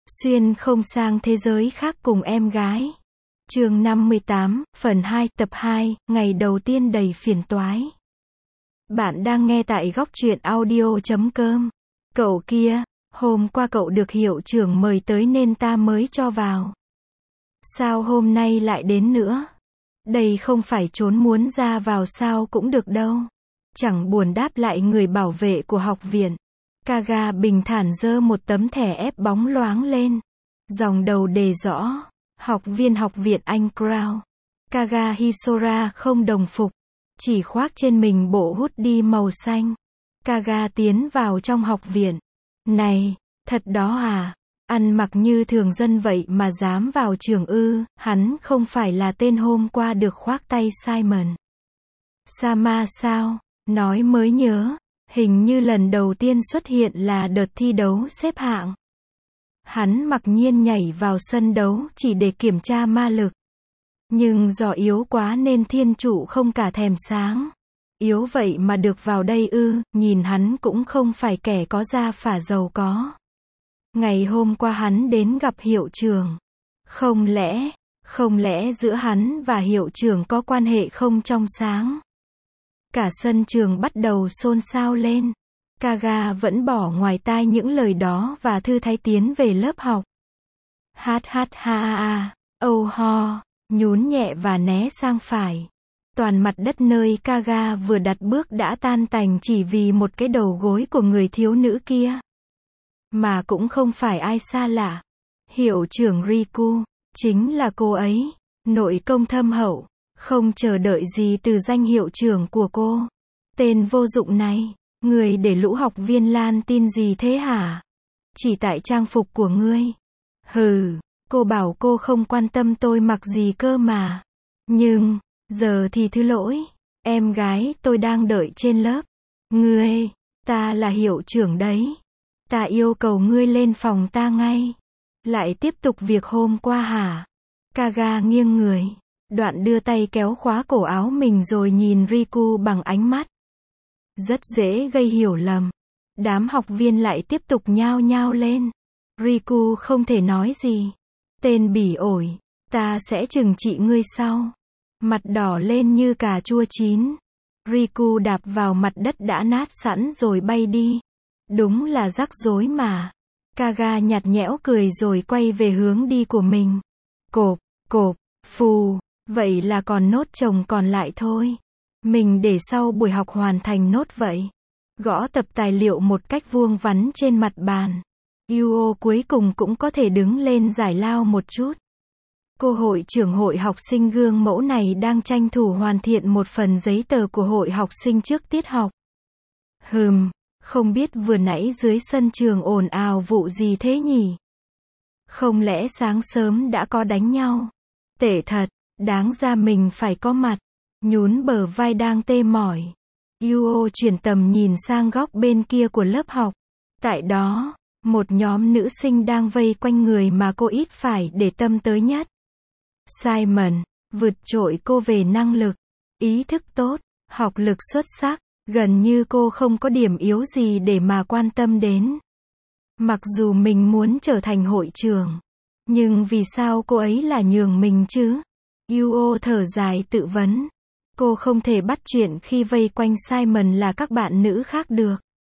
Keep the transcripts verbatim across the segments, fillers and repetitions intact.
Xuyên không sang thế giới khác cùng em gái. Chương năm mươi tám, phần hai, tập hai, ngày đầu tiên đầy phiền toái. Bạn đang nghe tại góc truyện audio chấm com. Cậu kia, hôm qua cậu được hiệu trưởng mời tới nên ta mới cho vào. Sao hôm nay lại đến nữa? Đây không phải trốn muốn ra vào sao cũng được đâu. Chẳng buồn đáp lại người bảo vệ của học viện. Kaga bình thản giơ một tấm thẻ ép bóng loáng lên. Dòng đầu đề rõ, học viên học viện Anh Crown. Kaga Hisora không đồng phục, chỉ khoác trên mình bộ hoodie màu xanh. Kaga tiến vào trong học viện. Này, thật đó à? Ăn mặc như thường dân vậy mà dám vào trường ư? Hắn không phải là tên hôm qua được khoác tay Simon Sama sao? Nói mới nhớ, hình như lần đầu tiên xuất hiện là đợt thi đấu xếp hạng. Hắn mặc nhiên nhảy vào sân đấu chỉ để kiểm tra ma lực. Nhưng do yếu quá nên thiên trụ không cả thèm sáng. Yếu vậy mà được vào đây ư? Nhìn hắn cũng không phải kẻ có da phả giàu có. Ngày hôm qua hắn đến gặp hiệu trưởng. Không lẽ, không lẽ giữa hắn và hiệu trưởng có quan hệ không trong sáng? Cả sân trường bắt đầu xôn xao lên. Kaga vẫn bỏ ngoài tai những lời đó và thư thái tiến về lớp học. Hát hát ha ha ha, âu ho, nhún nhẹ và né sang phải. Toàn mặt đất nơi Kaga vừa đặt bước đã tan tành chỉ vì một cái đầu gối của người thiếu nữ kia. Mà cũng không phải ai xa lạ. Hiệu trưởng Riku, chính là cô ấy. Nội công thâm hậu, không chờ đợi gì từ danh hiệu trưởng của cô. Tên vô dụng này, người để lũ học viên lan tin gì thế hả? Chỉ tại trang phục của ngươi. Hừ, cô bảo cô không quan tâm tôi mặc gì cơ mà. Nhưng, giờ thì thứ lỗi. Em gái tôi đang đợi trên lớp. Ngươi, ta là hiệu trưởng đấy. Ta yêu cầu ngươi lên phòng ta ngay. Lại tiếp tục việc hôm qua hả? Kaga nghiêng người, đoạn đưa tay kéo khóa cổ áo mình rồi nhìn Riku bằng ánh mắt. Rất dễ gây hiểu lầm. Đám học viên lại tiếp tục nhao nhao lên. Riku không thể nói gì. Tên bỉ ổi, ta sẽ trừng trị ngươi sau. Mặt đỏ lên như cà chua chín. Riku đạp vào mặt đất đã nát sẵn rồi bay đi. Đúng là rắc rối mà. Kaga nhạt nhẽo cười rồi quay về hướng đi của mình. Cộp, cộp, phù, vậy là còn nốt chồng còn lại thôi. Mình để sau buổi học hoàn thành nốt vậy. Gõ tập tài liệu một cách vuông vắn trên mặt bàn. Yuo cuối cùng cũng có thể đứng lên giải lao một chút. Cô hội trưởng hội học sinh gương mẫu này đang tranh thủ hoàn thiện một phần giấy tờ của hội học sinh trước tiết học. Hừm, không biết vừa nãy dưới sân trường ồn ào vụ gì thế nhỉ? Không lẽ sáng sớm đã có đánh nhau? Tệ thật, đáng ra mình phải có mặt. Nhún bờ vai đang tê mỏi. Yuo chuyển tầm nhìn sang góc bên kia của lớp học. Tại đó, một nhóm nữ sinh đang vây quanh người mà cô ít phải để tâm tới nhất. Simon, vượt trội cô về năng lực, ý thức tốt, học lực xuất sắc, gần như cô không có điểm yếu gì để mà quan tâm đến. Mặc dù mình muốn trở thành hội trưởng, nhưng vì sao cô ấy là nhường mình chứ? Yuo thở dài tự vấn. Cô không thể bắt chuyện khi vây quanh Simon là các bạn nữ khác được.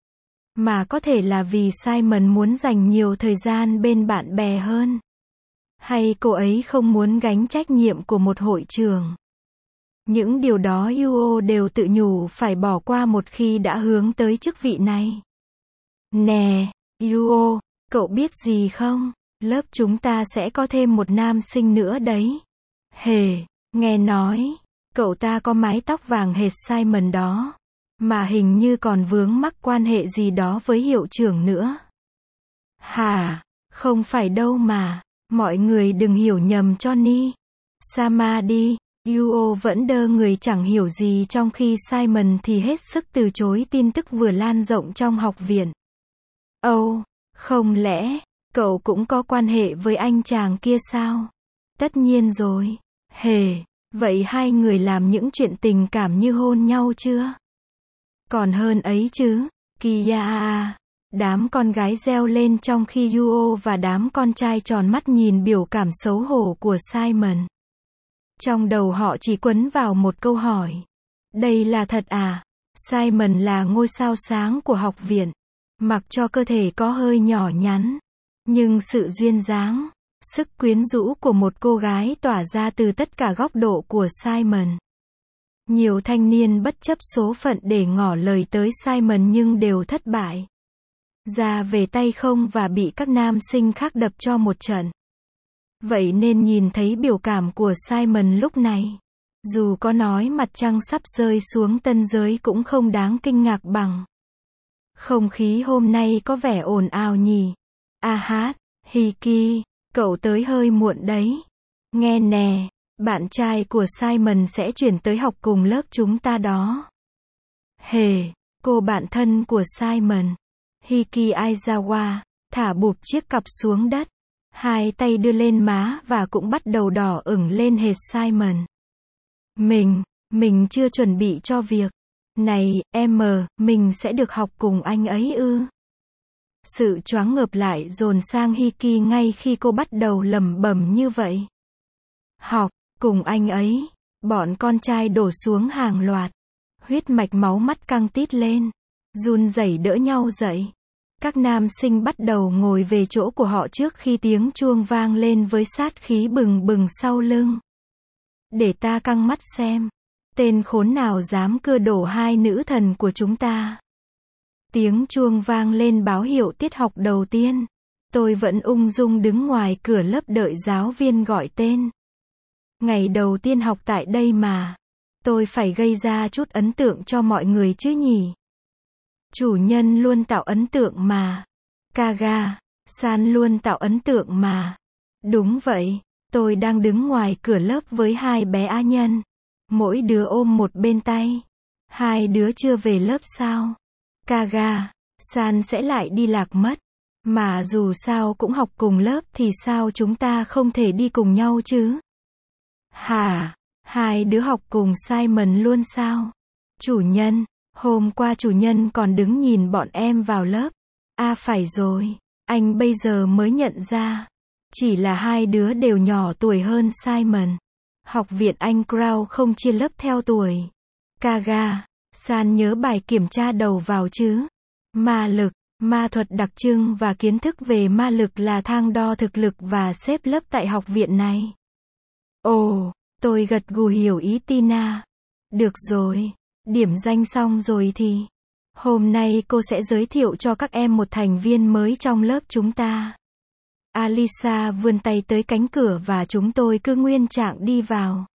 Mà có thể là vì Simon muốn dành nhiều thời gian bên bạn bè hơn. Hay cô ấy không muốn gánh trách nhiệm của một hội trưởng. Những điều đó Yuo đều tự nhủ phải bỏ qua một khi đã hướng tới chức vị này. Nè, Yuo, cậu biết gì không? Lớp chúng ta sẽ có thêm một nam sinh nữa đấy. Hề, nghe nói, cậu ta có mái tóc vàng hệt Simon đó. Mà hình như còn vướng mắc quan hệ gì đó với hiệu trưởng nữa. Hả? Không phải đâu mà. Mọi người đừng hiểu nhầm cho Ni. Sama đi. Yuo vẫn đơ người chẳng hiểu gì trong khi Simon thì hết sức từ chối tin tức vừa lan rộng trong học viện. Âu, không lẽ, cậu cũng có quan hệ với anh chàng kia sao? Tất nhiên rồi. Hề, vậy hai người làm những chuyện tình cảm như hôn nhau chưa? Còn hơn ấy chứ, Kia à, Đám con gái reo lên trong khi Yuo và đám con trai tròn mắt nhìn biểu cảm xấu hổ của Simon. Trong đầu họ chỉ quấn vào một câu hỏi. Đây là thật à? Simon là ngôi sao sáng của học viện. Mặc cho cơ thể có hơi nhỏ nhắn, nhưng sự duyên dáng, sức quyến rũ của một cô gái tỏa ra từ tất cả góc độ của Simon. Nhiều thanh niên bất chấp số phận để ngỏ lời tới Simon nhưng đều thất bại. Ra về tay không và bị các nam sinh khác đập cho một trận. Vậy nên nhìn thấy biểu cảm của Simon lúc này, dù có nói mặt trăng sắp rơi xuống tân giới cũng không đáng kinh ngạc bằng. Không khí hôm nay có vẻ ồn ào nhỉ. A hát, Hiki, cậu tới hơi muộn đấy. Nghe nè, bạn trai của Simon sẽ chuyển tới học cùng lớp chúng ta đó. Hề, cô bạn thân của Simon, Hiki Aizawa, thả bụp chiếc cặp xuống đất. Hai tay đưa lên má và cũng bắt đầu đỏ ửng lên hệt Simon. Mình, mình chưa chuẩn bị cho việc này, em, mình sẽ được học cùng anh ấy ư? Sự choáng ngợp lại dồn sang Hiki ngay khi cô bắt đầu lẩm bẩm như vậy. Học cùng anh ấy, bọn con trai đổ xuống hàng loạt. Huyết mạch máu mắt căng tít lên, run rẩy đỡ nhau dậy. Các nam sinh bắt đầu ngồi về chỗ của họ trước khi tiếng chuông vang lên với sát khí bừng bừng sau lưng. Để ta căng mắt xem, tên khốn nào dám cưa đổ hai nữ thần của chúng ta. Tiếng chuông vang lên báo hiệu tiết học đầu tiên. Tôi vẫn ung dung đứng ngoài cửa lớp đợi giáo viên gọi tên. Ngày đầu tiên học tại đây mà. Tôi phải gây ra chút ấn tượng cho mọi người chứ nhỉ. Chủ nhân luôn tạo ấn tượng mà. Kaga, san luôn tạo ấn tượng mà. Đúng vậy, tôi đang đứng ngoài cửa lớp với hai bé á nhân. Mỗi đứa ôm một bên tay. Hai đứa chưa về lớp sao? Kaga, san sẽ lại đi lạc mất. Mà dù sao cũng học cùng lớp thì sao chúng ta không thể đi cùng nhau chứ? Hả? Hai đứa học cùng Simon luôn sao? Chủ nhân, hôm qua chủ nhân còn đứng nhìn bọn em vào lớp. À phải rồi, anh bây giờ mới nhận ra. Chỉ là hai đứa đều nhỏ tuổi hơn Simon. Học viện Anh Crown không chia lớp theo tuổi. Kaga, san nhớ bài kiểm tra đầu vào chứ? Ma lực, ma thuật đặc trưng và kiến thức về ma lực là thang đo thực lực và xếp lớp tại học viện này. Ồ, tôi gật gù hiểu ý Tina. Được rồi, điểm danh xong rồi thì hôm nay cô sẽ giới thiệu cho các em một thành viên mới trong lớp chúng ta. Alisa vươn tay tới cánh cửa và chúng tôi cứ nguyên trạng đi vào.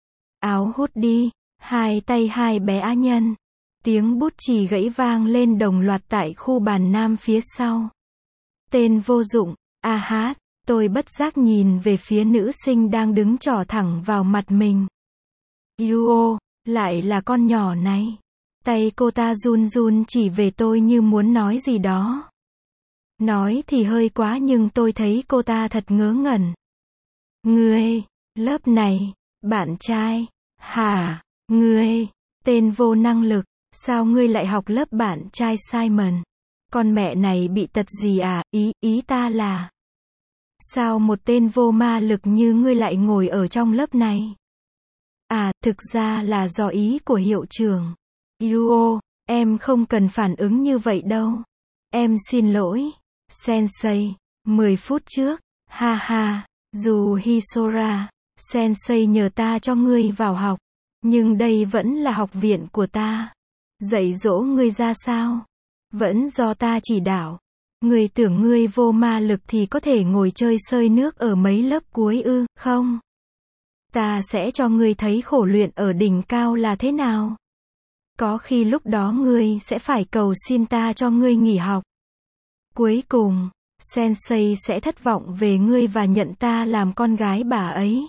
Áo hút đi, hai tay hai bé á nhân. Tiếng bút chì gãy vang lên đồng loạt tại khu bàn nam phía sau. Tên vô dụng, a hát, tôi bất giác nhìn về phía nữ sinh đang đứng trỏ thẳng vào mặt mình. Yuo, lại là con nhỏ này. Tay cô ta run run chỉ về tôi như muốn nói gì đó. Nói thì hơi quá nhưng tôi thấy cô ta thật ngớ ngẩn. Ngươi, lớp này, bạn trai, hả, ngươi, tên vô năng lực, sao ngươi lại học lớp bạn trai Simon? Con mẹ này bị tật gì à, ý, ý ta là. Sao một tên vô ma lực như ngươi lại ngồi ở trong lớp này? À, thực ra là do ý của hiệu trưởng. Yuo, em không cần phản ứng như vậy đâu. Em xin lỗi. Sensei, mười phút trước, ha ha, dù Hisora, Sensei nhờ ta cho ngươi vào học, nhưng đây vẫn là học viện của ta. Dạy dỗ ngươi ra sao? Vẫn do ta chỉ đạo. Ngươi tưởng ngươi vô ma lực thì có thể ngồi chơi sơi nước ở mấy lớp cuối ư, không? Ta sẽ cho ngươi thấy khổ luyện ở đỉnh cao là thế nào. Có khi lúc đó ngươi sẽ phải cầu xin ta cho ngươi nghỉ học. Cuối cùng, Sensei sẽ thất vọng về ngươi và nhận ta làm con gái bà ấy.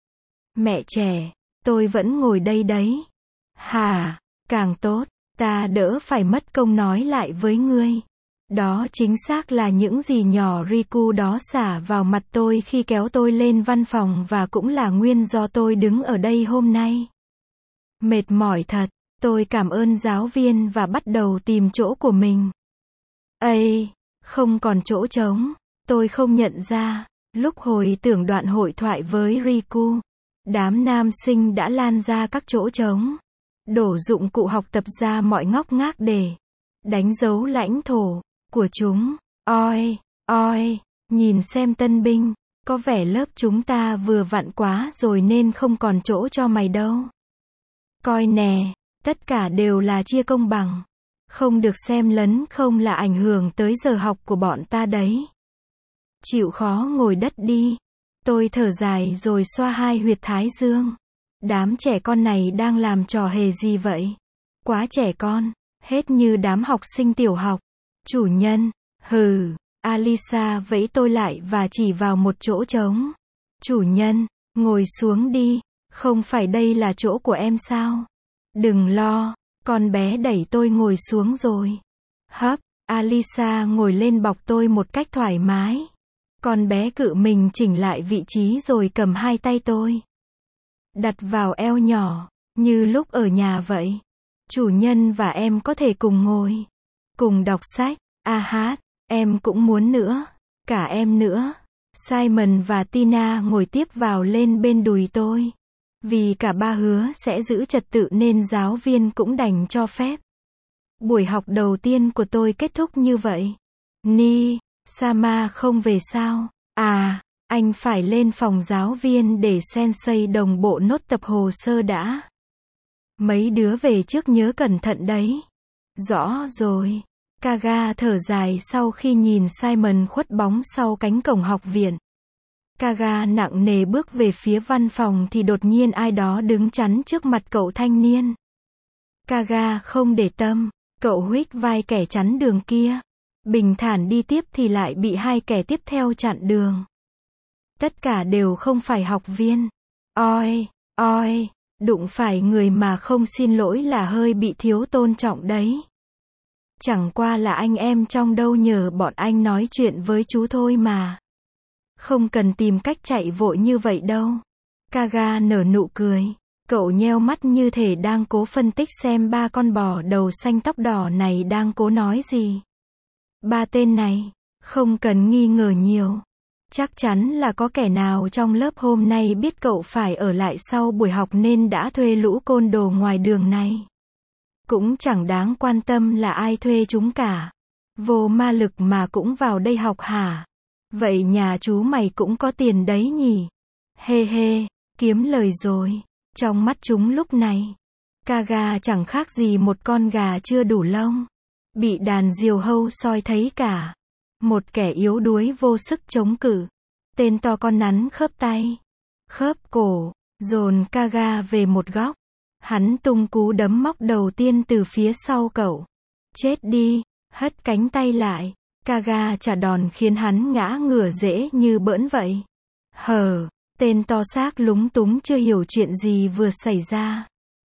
Mẹ trẻ, tôi vẫn ngồi đây đấy. Hả, càng tốt, ta đỡ phải mất công nói lại với ngươi. Đó chính xác là những gì nhỏ Riku đó xả vào mặt tôi khi kéo tôi lên văn phòng và cũng là nguyên do tôi đứng ở đây hôm nay. Mệt mỏi thật, tôi cảm ơn giáo viên và bắt đầu tìm chỗ của mình. Ây, không còn chỗ trống. Tôi không nhận ra. Lúc hồi tưởng đoạn hội thoại với Riku, đám nam sinh đã lan ra các chỗ trống, đổ dụng cụ học tập ra mọi ngóc ngách để đánh dấu lãnh thổ của chúng. Oi, oi, nhìn xem tân binh, có vẻ lớp chúng ta vừa vặn quá rồi nên không còn chỗ cho mày đâu. Coi nè, tất cả đều là chia công bằng. Không được xem lấn không là ảnh hưởng tới giờ học của bọn ta đấy. Chịu khó ngồi đất đi. Tôi thở dài rồi xoa hai huyệt thái dương. Đám trẻ con này đang làm trò hề gì vậy? Quá trẻ con, hết như đám học sinh tiểu học. Chủ nhân, hừ, Alisa vẫy tôi lại và chỉ vào một chỗ trống. Chủ nhân, ngồi xuống đi, không phải đây là chỗ của em sao? Đừng lo, con bé đẩy tôi ngồi xuống rồi. Hấp, Alisa ngồi lên bọc tôi một cách thoải mái. Con bé cự mình chỉnh lại vị trí rồi cầm hai tay tôi, đặt vào eo nhỏ, như lúc ở nhà vậy. Chủ nhân và em có thể cùng ngồi, cùng đọc sách, a hát, em cũng muốn nữa, cả em nữa. Simon và Tina ngồi tiếp vào lên bên đùi tôi. Vì cả ba hứa sẽ giữ trật tự nên giáo viên cũng đành cho phép. Buổi học đầu tiên của tôi kết thúc như vậy. Ni, Sama không về sao? À, anh phải lên phòng giáo viên để sensei đồng bộ nốt tập hồ sơ đã. Mấy đứa về trước nhớ cẩn thận đấy. Rõ rồi. Kaga thở dài sau khi nhìn Simon khuất bóng sau cánh cổng học viện. Kaga nặng nề bước về phía văn phòng thì đột nhiên ai đó đứng chắn trước mặt cậu thanh niên. Kaga không để tâm, cậu huých vai kẻ chắn đường kia. Bình thản đi tiếp thì lại bị hai kẻ tiếp theo chặn đường. Tất cả đều không phải học viên. Oi, oi, đụng phải người mà không xin lỗi là hơi bị thiếu tôn trọng đấy. Chẳng qua là anh em trong đâu nhờ bọn anh nói chuyện với chú thôi mà. Không cần tìm cách chạy vội như vậy đâu. Kaga nở nụ cười. Cậu nheo mắt như thể đang cố phân tích xem ba con bò đầu xanh tóc đỏ này đang cố nói gì. Ba tên này, không cần nghi ngờ nhiều. Chắc chắn là có kẻ nào trong lớp hôm nay biết cậu phải ở lại sau buổi học nên đã thuê lũ côn đồ ngoài đường này. Cũng chẳng đáng quan tâm là ai thuê chúng cả. Vô ma lực mà cũng vào đây học hả? Vậy nhà chú mày cũng có tiền đấy nhỉ? Hê hê, kiếm lời rồi. Trong mắt chúng lúc này, Kaga chẳng khác gì một con gà chưa đủ lông. Bị đàn diều hâu soi thấy cả. Một kẻ yếu đuối vô sức chống cự. Tên to con nắn khớp tay, khớp cổ, dồn Kaga về một góc. Hắn tung cú đấm móc đầu tiên từ phía sau cậu. Chết đi, hất cánh tay lại. Kaga trả đòn khiến hắn ngã ngửa dễ như bỡn vậy. Hờ, tên to xác lúng túng chưa hiểu chuyện gì vừa xảy ra.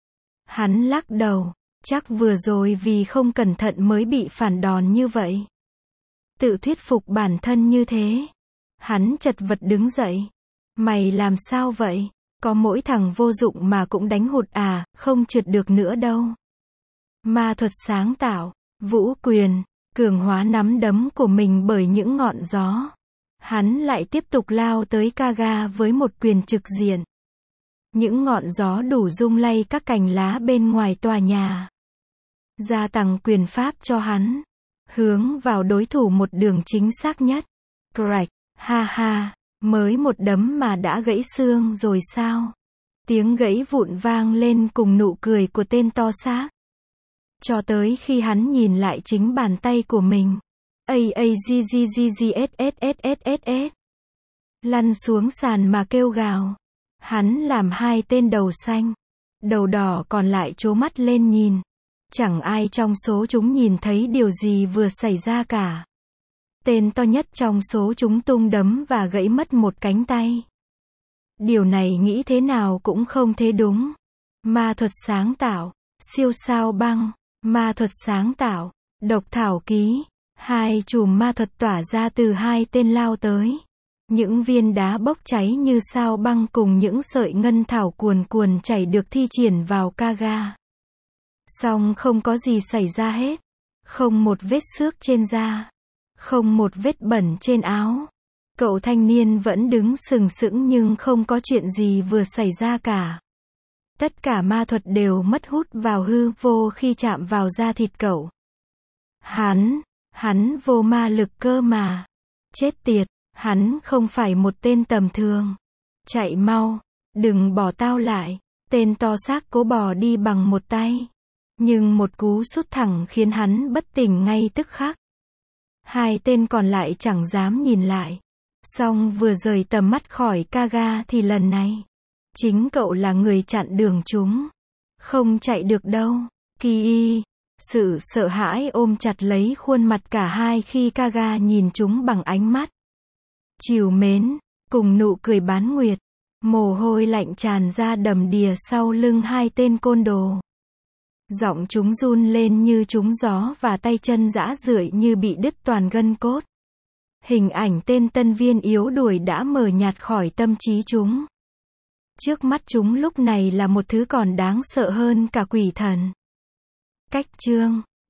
Hắn lắc đầu, chắc vừa rồi vì không cẩn thận mới bị phản đòn như vậy. Tự thuyết phục bản thân như thế. Hắn chật vật đứng dậy. Mày làm sao vậy? Có mỗi thằng vô dụng mà cũng đánh hụt à, không trượt được nữa đâu. Ma thuật sáng tạo, vũ quyền, cường hóa nắm đấm của mình bởi những ngọn gió. Hắn lại tiếp tục lao tới Kaga với một quyền trực diện. Những ngọn gió đủ rung lay các cành lá bên ngoài tòa nhà. Gia tăng quyền pháp cho hắn. Hướng vào đối thủ một đường chính xác nhất. Crack, ha ha, mới một đấm mà đã gãy xương rồi sao? Tiếng gãy vụn vang lên cùng nụ cười của tên to xác. Cho tới khi hắn nhìn lại chính bàn tay của mình. A A G G G G S S S S S S. Lăn xuống sàn mà kêu gào. Hắn làm hai tên đầu xanh, đầu đỏ còn lại trố mắt lên nhìn. Chẳng ai trong số chúng nhìn thấy điều gì vừa xảy ra cả. Tên to nhất trong số chúng tung đấm và gãy mất một cánh tay. Điều này nghĩ thế nào cũng không thế đúng. Ma thuật sáng tạo, siêu sao băng, ma thuật sáng tạo, độc thảo ký. Hai chùm ma thuật tỏa ra từ hai tên lao tới. Những viên đá bốc cháy như sao băng cùng những sợi ngân thảo cuồn cuồn chảy được thi triển vào Kaga. Song không có gì xảy ra hết. Không một vết xước trên da. Không một vết bẩn trên áo. Cậu thanh niên vẫn đứng sừng sững nhưng không có chuyện gì vừa xảy ra cả. Tất cả ma thuật đều mất hút vào hư vô khi chạm vào da thịt cậu. Hắn, hắn vô ma lực cơ mà. Chết tiệt, hắn không phải một tên tầm thường. Chạy mau, đừng bỏ tao lại. Tên to xác cố bò đi bằng một tay. Nhưng một cú sút thẳng khiến hắn bất tỉnh ngay tức khắc. Hai tên còn lại chẳng dám nhìn lại. Song vừa rời tầm mắt khỏi Kaga thì lần này, chính cậu là người chặn đường chúng. Không chạy được đâu, Ki. Sự sợ hãi ôm chặt lấy khuôn mặt cả hai khi Kaga nhìn chúng bằng ánh mắt trìu mến, cùng nụ cười bán nguyệt. Mồ hôi lạnh tràn ra đầm đìa sau lưng hai tên côn đồ. Giọng chúng run lên như trúng gió và tay chân rã rượi như bị đứt toàn gân cốt. Hình ảnh tên tân viên yếu đuối đã mờ nhạt khỏi tâm trí chúng. Trước mắt chúng lúc này là một thứ còn đáng sợ hơn cả quỷ thần. Cách chương